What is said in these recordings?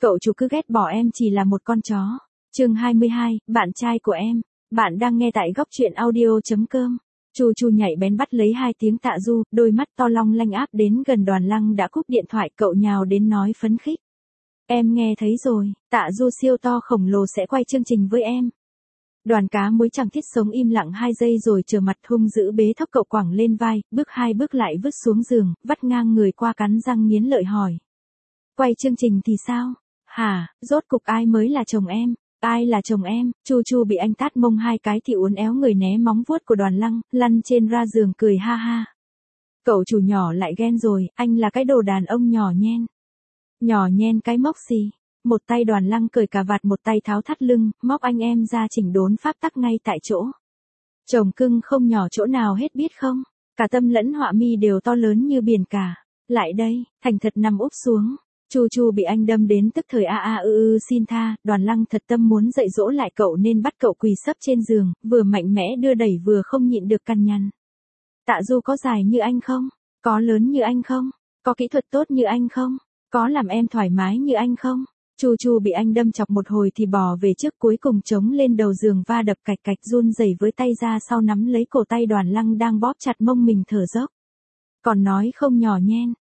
Cậu chủ cứ ghét bỏ em chỉ là một con chó. Chương 22, bạn trai của em. Bạn đang nghe tại góc truyện audio.com. Chu nhảy bén bắt lấy hai tiếng Tạ Du, đôi mắt to long lanh áp đến gần Đoàn Lăng đã cúp điện thoại, cậu nhào đến nói phấn khích. Em nghe thấy rồi, Tạ Du siêu to khổng lồ sẽ quay chương trình với em. Đoàn Cá Muối chẳng thiết sống im lặng 2 giây rồi trở mặt hung dữ bế thốc cậu quẳng lên vai, bước 2 bước lại vứt xuống giường, vắt ngang người qua cắn răng nghiến lợi hỏi. Quay chương trình thì sao? Hả, rốt cục ai mới là chồng em? Ai là chồng em? Chu bị anh tát mông 2 cái thì uốn éo người né móng vuốt của Đoàn Lăng, lăn trên ra giường cười ha ha. Cậu chủ nhỏ lại ghen rồi, anh là cái đồ đàn ông nhỏ nhen. Nhỏ nhen cái mốc gì? Một tay Đoàn Lăng cởi cà vạt, một tay tháo thắt lưng, móc anh em ra chỉnh đốn pháp tắc ngay tại chỗ. Chồng cưng không nhỏ chỗ nào hết biết không? Cả tâm lẫn họa mi đều to lớn như biển cả. Lại đây, thành thật nằm úp xuống. Chu bị anh đâm đến tức thời xin tha. Đoàn Lăng thật tâm muốn dạy dỗ lại cậu nên bắt cậu quỳ sấp trên giường, vừa mạnh mẽ đưa đẩy vừa không nhịn được cằn nhằn. Tạ Du có dài như anh không? Có lớn như anh không? Có kỹ thuật tốt như anh không? Có làm em thoải mái như anh không? Chu bị anh đâm chọc một hồi thì bò về trước, cuối cùng chống lên đầu giường va đập cạch cạch, run rẩy với tay ra sau nắm lấy cổ tay Đoàn Lăng đang bóp chặt mông mình thở dốc. Còn nói không nhỏ nhen,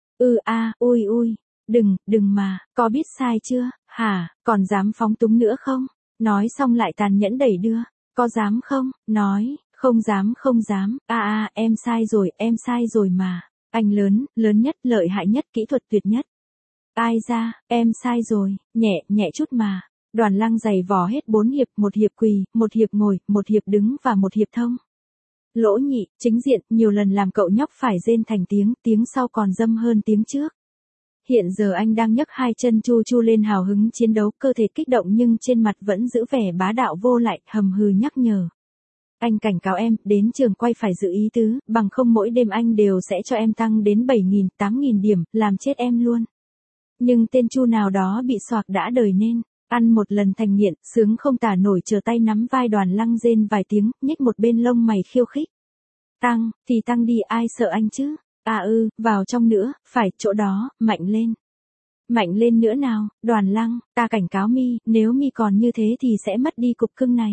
ui, đừng mà, có biết sai chưa, hả, còn dám phóng túng nữa không? Nói xong lại tàn nhẫn đẩy đưa, có dám không, nói, không dám, em sai rồi mà, anh lớn nhất, lợi hại nhất, kỹ thuật tuyệt nhất. Ai ra, em sai rồi, nhẹ chút mà. Đoàn Lăng giày vò hết 4 hiệp, 1 hiệp quỳ, 1 hiệp ngồi, 1 hiệp đứng và 1 hiệp thông. Lỗ nhị, chính diện, nhiều lần làm cậu nhóc phải rên thành tiếng sau còn dâm hơn tiếng trước. Hiện giờ anh đang nhấc 2 chân Chu lên hào hứng chiến đấu, cơ thể kích động nhưng trên mặt vẫn giữ vẻ bá đạo vô lại, hầm hừ nhắc nhở. Anh cảnh cáo em, đến trường quay phải giữ ý tứ, bằng không mỗi đêm anh đều sẽ cho em tăng đến 7.000, 8.000 điểm, làm chết em luôn. Nhưng tên Chu nào đó bị xoạc đã đời nên, ăn một lần thành nghiện, sướng không tả nổi, chờ tay nắm vai Đoàn Lăng rên vài tiếng, nhếch một bên lông mày khiêu khích. Tăng, thì tăng đi, ai sợ anh chứ? Vào trong nữa, phải, chỗ đó, mạnh lên. Mạnh lên nữa nào, Đoàn Lăng, ta cảnh cáo mi, nếu mi còn như thế thì sẽ mất đi cục cưng này.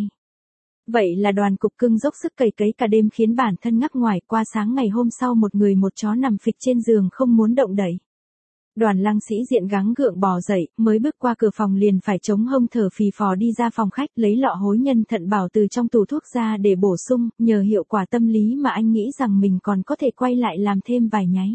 Vậy là Đoàn cục cưng dốc sức cày cấy cả đêm khiến bản thân ngắc ngoài, qua sáng ngày hôm sau một người một chó nằm phịch trên giường không muốn động đậy. Đoàn Lăng sĩ diện gắng gượng bò dậy, mới bước qua cửa phòng liền phải chống hông thở phì phò đi ra phòng khách, lấy lọ hối nhân thận bảo từ trong tủ thuốc ra để bổ sung, nhờ hiệu quả tâm lý mà anh nghĩ rằng mình còn có thể quay lại làm thêm vài nháy.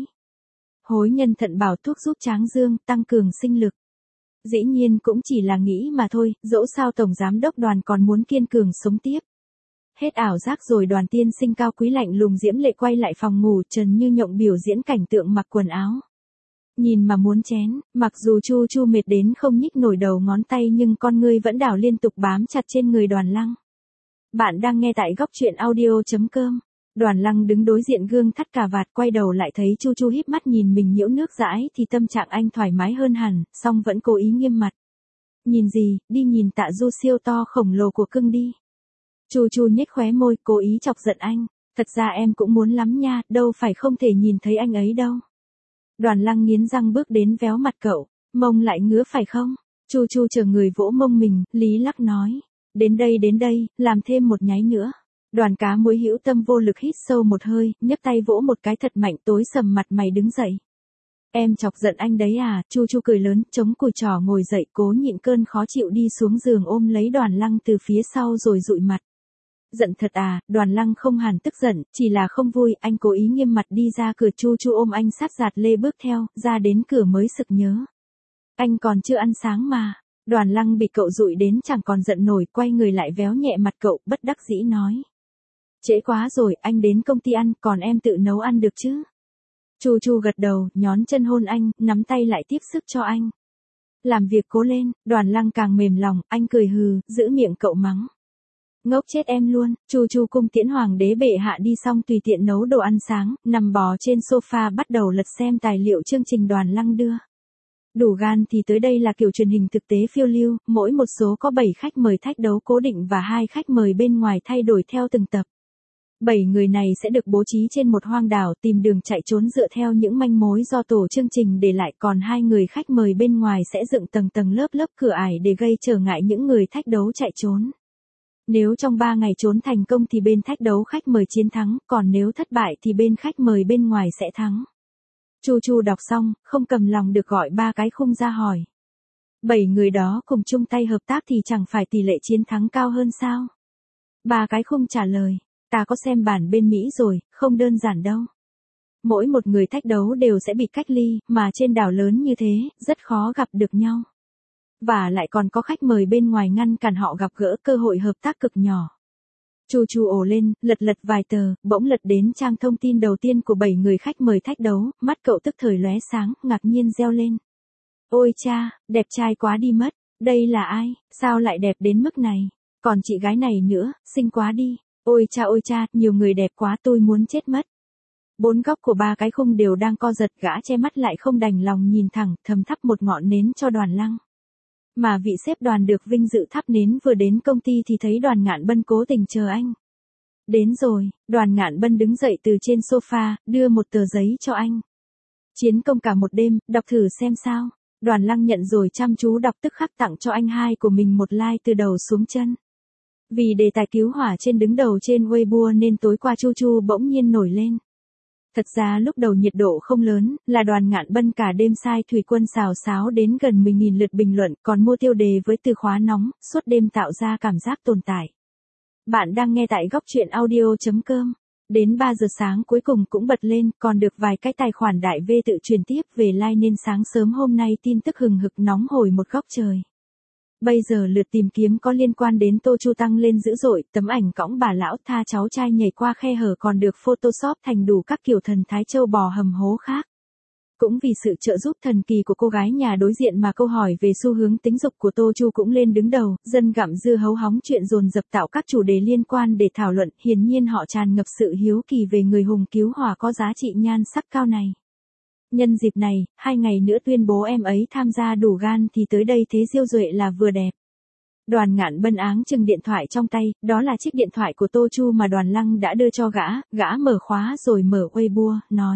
Hối nhân thận bảo thuốc giúp tráng dương, tăng cường sinh lực. Dĩ nhiên cũng chỉ là nghĩ mà thôi, dẫu sao Tổng Giám đốc Đoàn còn muốn kiên cường sống tiếp. Hết ảo giác rồi, Đoàn tiên sinh cao quý lạnh lùng diễm lệ quay lại phòng ngủ, Trần Như Nhộng biểu diễn cảnh tượng mặc quần áo. Nhìn mà muốn chén, mặc dù Chu mệt đến không nhích nổi đầu ngón tay nhưng con ngươi vẫn đảo liên tục bám chặt trên người Đoàn Lăng. Bạn đang nghe tại góc truyện audio.com. Đoàn Lăng đứng đối diện gương thắt cà vạt, quay đầu lại thấy Chu híp mắt nhìn mình nhiễu nước dãi thì tâm trạng anh thoải mái hơn hẳn, song vẫn cố ý nghiêm mặt. Nhìn gì, đi nhìn Tạ Du siêu to khổng lồ của cưng đi. Chu nhếch khóe môi, cố ý chọc giận anh. Thật ra em cũng muốn lắm nha, đâu phải không thể nhìn thấy anh ấy đâu. Đoàn Lăng nghiến răng bước đến véo mặt cậu, mông lại ngứa phải không? Chu chờ người vỗ mông mình, lý lắc nói. Đến đây, làm thêm một nháy nữa. Đoàn Cá Muối hữu tâm vô lực hít sâu một hơi, nhấc tay vỗ một cái thật mạnh, tối sầm mặt mày đứng dậy. Em chọc giận anh đấy à? Chu cười lớn, chống cùi trỏ ngồi dậy, cố nhịn cơn khó chịu đi xuống giường ôm lấy Đoàn Lăng từ phía sau rồi dụi mặt. Giận thật à? Đoàn Lăng không hẳn tức giận, chỉ là không vui, anh cố ý nghiêm mặt đi ra cửa. Chu ôm anh sát giạt lê bước theo, ra đến cửa mới sực nhớ. Anh còn chưa ăn sáng mà. Đoàn Lăng bị cậu dụi đến chẳng còn giận nổi, quay người lại véo nhẹ mặt cậu, bất đắc dĩ nói. Trễ quá rồi, anh đến công ty ăn, còn em tự nấu ăn được chứ? Chu gật đầu, nhón chân hôn anh, nắm tay lại tiếp sức cho anh. Làm việc cố lên. Đoàn Lăng càng mềm lòng, anh cười hừ, giữ miệng cậu mắng. Ngốc chết em luôn. Chu cung tiễn hoàng đế bệ hạ đi xong tùy tiện nấu đồ ăn sáng, nằm bò trên sofa bắt đầu lật xem tài liệu chương trình Đoàn Lăng đưa. Đủ gan thì tới đây là kiểu truyền hình thực tế phiêu lưu, mỗi một số có 7 khách mời thách đấu cố định và 2 khách mời bên ngoài thay đổi theo từng tập. 7 người này sẽ được bố trí trên một hoang đảo tìm đường chạy trốn dựa theo những manh mối do tổ chương trình để lại, còn 2 người khách mời bên ngoài sẽ dựng tầng tầng lớp lớp cửa ải để gây trở ngại những người thách đấu chạy trốn. Nếu trong 3 ngày trốn thành công thì bên thách đấu khách mời chiến thắng, còn nếu thất bại thì bên khách mời bên ngoài sẽ thắng. Chu Chu đọc xong, không cầm lòng được gọi 3 cái khung ra hỏi. 7 người đó cùng chung tay hợp tác thì chẳng phải tỷ lệ chiến thắng cao hơn sao? 3 cái khung trả lời, ta có xem bản bên Mỹ rồi, không đơn giản đâu. Mỗi một người thách đấu đều sẽ bị cách ly, mà trên đảo lớn như thế, rất khó gặp được nhau. Và lại còn có khách mời bên ngoài ngăn cản họ gặp gỡ, cơ hội hợp tác cực nhỏ. Chu Chu ồ lên, lật vài tờ, bỗng lật đến trang thông tin đầu tiên của 7 người khách mời thách đấu, mắt cậu tức thời lóe sáng, ngạc nhiên reo lên. Ôi cha, đẹp trai quá đi mất, đây là ai, sao lại đẹp đến mức này, còn chị gái này nữa, xinh quá đi, ôi cha, nhiều người đẹp quá tôi muốn chết mất. 4 góc của 3 cái khung đều đang co giật, gã che mắt lại không đành lòng nhìn thẳng, thầm thắp một ngọn nến cho Đoàn Lăng. Mà vị sếp Đoàn được vinh dự thắp nến vừa đến công ty thì thấy Đoàn Ngạn Bân cố tình chờ anh. Đến rồi, Đoàn Ngạn Bân đứng dậy từ trên sofa, đưa một tờ giấy cho anh. Chiến công cả một đêm, đọc thử xem sao. Đoàn Lăng nhận rồi chăm chú đọc, tức khắc tặng cho anh hai của mình một like từ đầu xuống chân. Vì đề tài cứu hỏa trên đứng đầu trên Weibo nên tối qua Chu Chu bỗng nhiên nổi lên. Thật ra lúc đầu nhiệt độ không lớn, là Đoàn Ngạn Bân cả đêm sai thủy quân xào xáo đến gần 10.000 lượt bình luận, còn mua tiêu đề với từ khóa nóng, suốt đêm tạo ra cảm giác tồn tại. Bạn đang nghe tại góc truyện audio.com. Đến 3 giờ sáng cuối cùng cũng bật lên, còn được vài cái tài khoản đại V tự truyền tiếp về like nên sáng sớm hôm nay tin tức hừng hực nóng hổi một góc trời. Bây giờ lượt tìm kiếm có liên quan đến Tô Chu tăng lên dữ dội, tấm ảnh cõng bà lão tha cháu trai nhảy qua khe hở còn được photoshop thành đủ các kiểu thần thái trâu bò hầm hố khác. Cũng vì sự trợ giúp thần kỳ của cô gái nhà đối diện mà câu hỏi về xu hướng tính dục của Tô Chu cũng lên đứng đầu, dân gặm dưa hấu hóng chuyện dồn dập tạo các chủ đề liên quan để thảo luận, hiển nhiên họ tràn ngập sự hiếu kỳ về người hùng cứu hỏa có giá trị nhan sắc cao này. Nhân dịp này, 2 ngày nữa tuyên bố em ấy tham gia đủ gan thì tới đây thế Diêu Duệ là vừa đẹp. Đoàn Ngạn Bân áng chừng điện thoại trong tay, đó là chiếc điện thoại của Tô Chu mà Đoàn Lăng đã đưa cho gã mở khóa rồi mở Weibo, nói.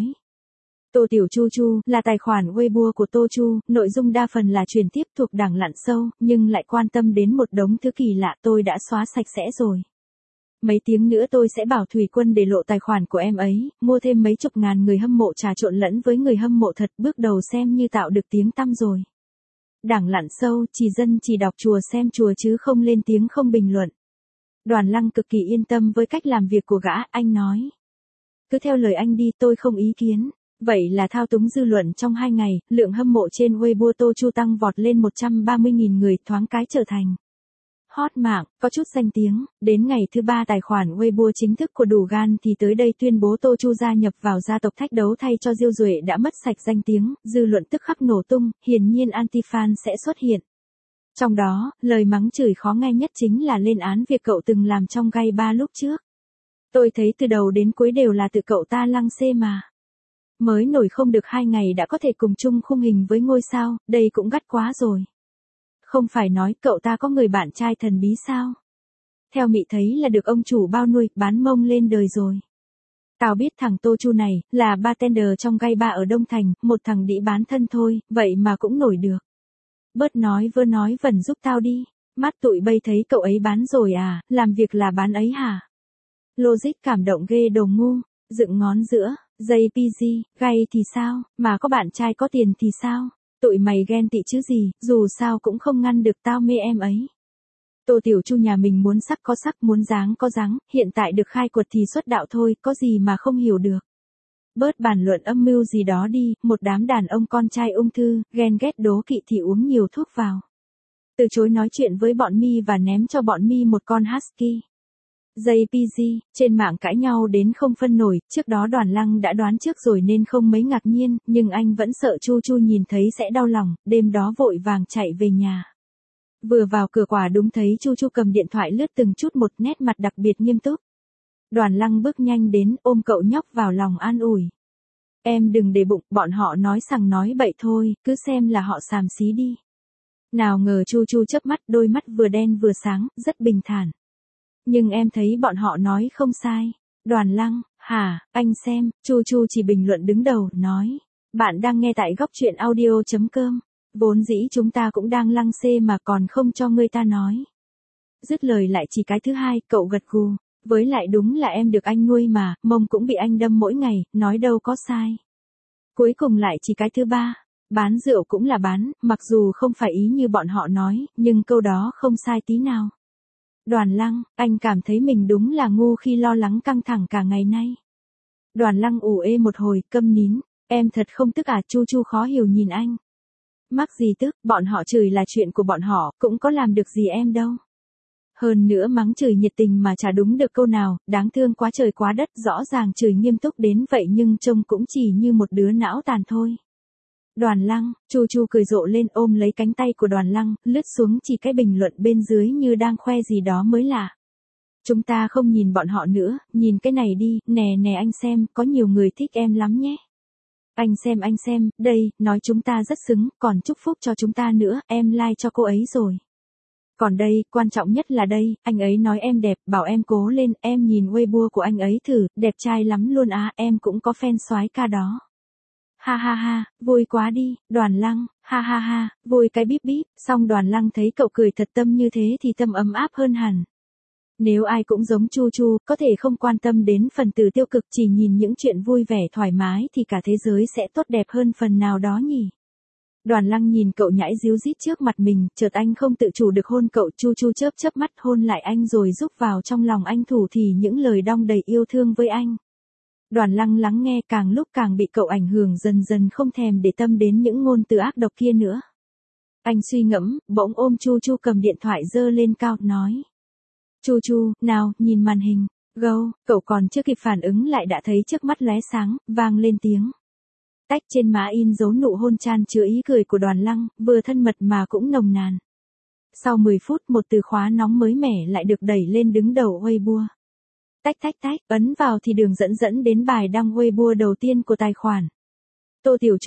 Tô Tiểu Chu Chu là tài khoản Weibo của Tô Chu, nội dung đa phần là truyền tiếp thuộc đảng lặn sâu, nhưng lại quan tâm đến một đống thứ kỳ lạ, tôi đã xóa sạch sẽ rồi. Mấy tiếng nữa tôi sẽ bảo thủy quân để lộ tài khoản của em ấy, mua thêm mấy chục ngàn người hâm mộ trà trộn lẫn với người hâm mộ thật, bước đầu xem như tạo được tiếng tăm rồi. Đảng lặn sâu, chỉ dân chỉ đọc chùa xem chùa chứ không lên tiếng không bình luận. Đoàn Lăng cực kỳ yên tâm với cách làm việc của gã, anh nói. Cứ theo lời anh đi, tôi không ý kiến. Vậy là thao túng dư luận trong 2 ngày, lượng hâm mộ trên Weibo Tô Chu tăng vọt lên 130.000 người, thoáng cái trở thành hot mạng, có chút danh tiếng. Đến ngày thứ 3 tài khoản Weibo chính thức của đủ gan thì tới đây tuyên bố Tô Chu gia nhập vào gia tộc thách đấu thay cho Diêu Duệ đã mất sạch danh tiếng, dư luận tức khắc nổ tung, hiển nhiên anti-fan sẽ xuất hiện. Trong đó, lời mắng chửi khó nghe nhất chính là lên án việc cậu từng làm trong gai ba lúc trước. Tôi thấy từ đầu đến cuối đều là từ cậu ta lăng xê mà. Mới nổi không được 2 ngày đã có thể cùng chung khung hình với ngôi sao, đây cũng gắt quá rồi. Không phải nói cậu ta có người bạn trai thần bí sao? Theo mị thấy là được ông chủ bao nuôi, bán mông lên đời rồi. Tao biết thằng Tô Chu này, là bartender trong gai ba ở Đông Thành, một thằng đĩ bán thân thôi, vậy mà cũng nổi được. Bớt nói vẩn giúp tao đi. Mắt tụi bây thấy cậu ấy bán rồi à, làm việc là bán ấy hả? Logic cảm động ghê đồ ngu, dựng ngón giữa, JPG, gay thì sao, mà có bạn trai có tiền thì sao? Tụi mày ghen tị chứ gì, dù sao cũng không ngăn được tao mê em ấy. Tô Tiểu Chu nhà mình muốn sắc có sắc, muốn dáng có dáng, hiện tại được khai quật thì xuất đạo thôi, có gì mà không hiểu được. Bớt bàn luận âm mưu gì đó đi, một đám đàn ông con trai ung thư, ghen ghét đố kỵ thì uống nhiều thuốc vào. Từ chối nói chuyện với bọn mi và ném cho bọn mi một con husky. JPG, trên mạng cãi nhau đến không phân nổi, trước đó Đoàn Lăng đã đoán trước rồi nên không mấy ngạc nhiên, nhưng anh vẫn sợ Chu Chu nhìn thấy sẽ đau lòng, đêm đó vội vàng chạy về nhà. Vừa vào cửa quả đúng thấy Chu Chu cầm điện thoại lướt từng chút một, nét mặt đặc biệt nghiêm túc. Đoàn Lăng bước nhanh đến, ôm cậu nhóc vào lòng an ủi. Em đừng để bụng, bọn họ nói sằng nói bậy thôi, cứ xem là họ xàm xí đi. Nào ngờ Chu Chu chớp mắt, đôi mắt vừa đen vừa sáng, rất bình thản. Nhưng em thấy bọn họ nói không sai. Đoàn Lăng, hả, anh xem, Chu Chu chỉ bình luận đứng đầu, nói. Bạn đang nghe tại góc truyện audio.com. Vốn dĩ chúng ta cũng đang lăng xê mà còn không cho người ta nói. Dứt lời lại chỉ cái thứ hai, cậu gật gù. Với lại đúng là em được anh nuôi mà, mông cũng bị anh đâm mỗi ngày, nói đâu có sai. Cuối cùng lại chỉ cái thứ ba. Bán rượu cũng là bán, mặc dù không phải ý như bọn họ nói, nhưng câu đó không sai tí nào. Đoàn Lăng, anh cảm thấy mình đúng là ngu khi lo lắng căng thẳng cả ngày nay. Đoàn Lăng ủ ê một hồi, câm nín. Em thật không tức à? Chu Chu khó hiểu nhìn anh. Mắc gì tức, bọn họ chửi là chuyện của bọn họ, cũng có làm được gì em đâu. Hơn nữa mắng chửi nhiệt tình mà chả đúng được câu nào, đáng thương quá trời quá đất, rõ ràng chửi nghiêm túc đến vậy nhưng trông cũng chỉ như một đứa não tàn thôi. Đoàn Lăng, Chu Chu cười rộ lên ôm lấy cánh tay của Đoàn Lăng, lướt xuống chỉ cái bình luận bên dưới như đang khoe gì đó mới lạ. Chúng ta không nhìn bọn họ nữa, nhìn cái này đi, nè nè anh xem, có nhiều người thích em lắm nhé. Anh xem, đây, nói chúng ta rất xứng, còn chúc phúc cho chúng ta nữa, em like cho cô ấy rồi. Còn đây, quan trọng nhất là đây, anh ấy nói em đẹp, bảo em cố lên, em nhìn Weibo của anh ấy thử, đẹp trai lắm luôn á, em cũng có fan soái ca đó. Ha ha ha, vui quá đi, Đoàn Lăng, ha ha ha, vui cái bíp bíp, xong Đoàn Lăng thấy cậu cười thật tâm như thế thì tâm ấm áp hơn hẳn. Nếu ai cũng giống Chu Chu, có thể không quan tâm đến phần từ tiêu cực chỉ nhìn những chuyện vui vẻ thoải mái thì cả thế giới sẽ tốt đẹp hơn phần nào đó nhỉ. Đoàn Lăng nhìn cậu nhãi díu dít trước mặt mình, chợt anh không tự chủ được hôn cậu. Chu Chu chớp chớp mắt hôn lại anh rồi rúc vào trong lòng anh thủ thì những lời đong đầy yêu thương với anh. Đoàn Lăng lắng nghe càng lúc càng bị cậu ảnh hưởng dần dần không thèm để tâm đến những ngôn từ ác độc kia nữa. Anh suy ngẫm, bỗng ôm Chu Chu cầm điện thoại giơ lên cao, nói. Chu Chu, nào, nhìn màn hình. Gâu, cậu còn chưa kịp phản ứng lại đã thấy trước mắt lóe sáng, vang lên tiếng. Tách trên má in dấu nụ hôn chan chứa ý cười của Đoàn Lăng, vừa thân mật mà cũng nồng nàn. Sau 10 phút một từ khóa nóng mới mẻ lại được đẩy lên đứng đầu Weibo. Tách, ấn vào thì đường dẫn đến bài đăng Weibo đầu tiên của tài khoản. Tô Tiểu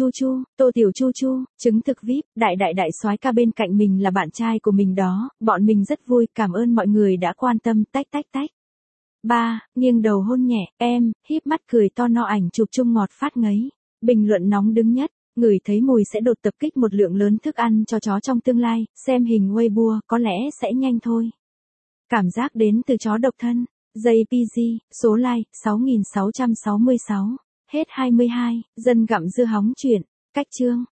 Chu Chu, chứng thực VIP, đại soái ca bên cạnh mình là bạn trai của mình đó, bọn mình rất vui, cảm ơn mọi người đã quan tâm, tách. 3. Nghiêng đầu hôn nhẹ, em, híp mắt cười to no ảnh chụp chung ngọt phát ngấy. Bình luận nóng đứng nhất, ngửi thấy mùi sẽ đột tập kích một lượng lớn thức ăn cho chó trong tương lai, xem hình Weibo, có lẽ sẽ nhanh thôi. Cảm giác đến từ chó độc thân. JPG, số like, 6.666. Hết 22, dân gặm dưa hóng chuyện. Cách chương.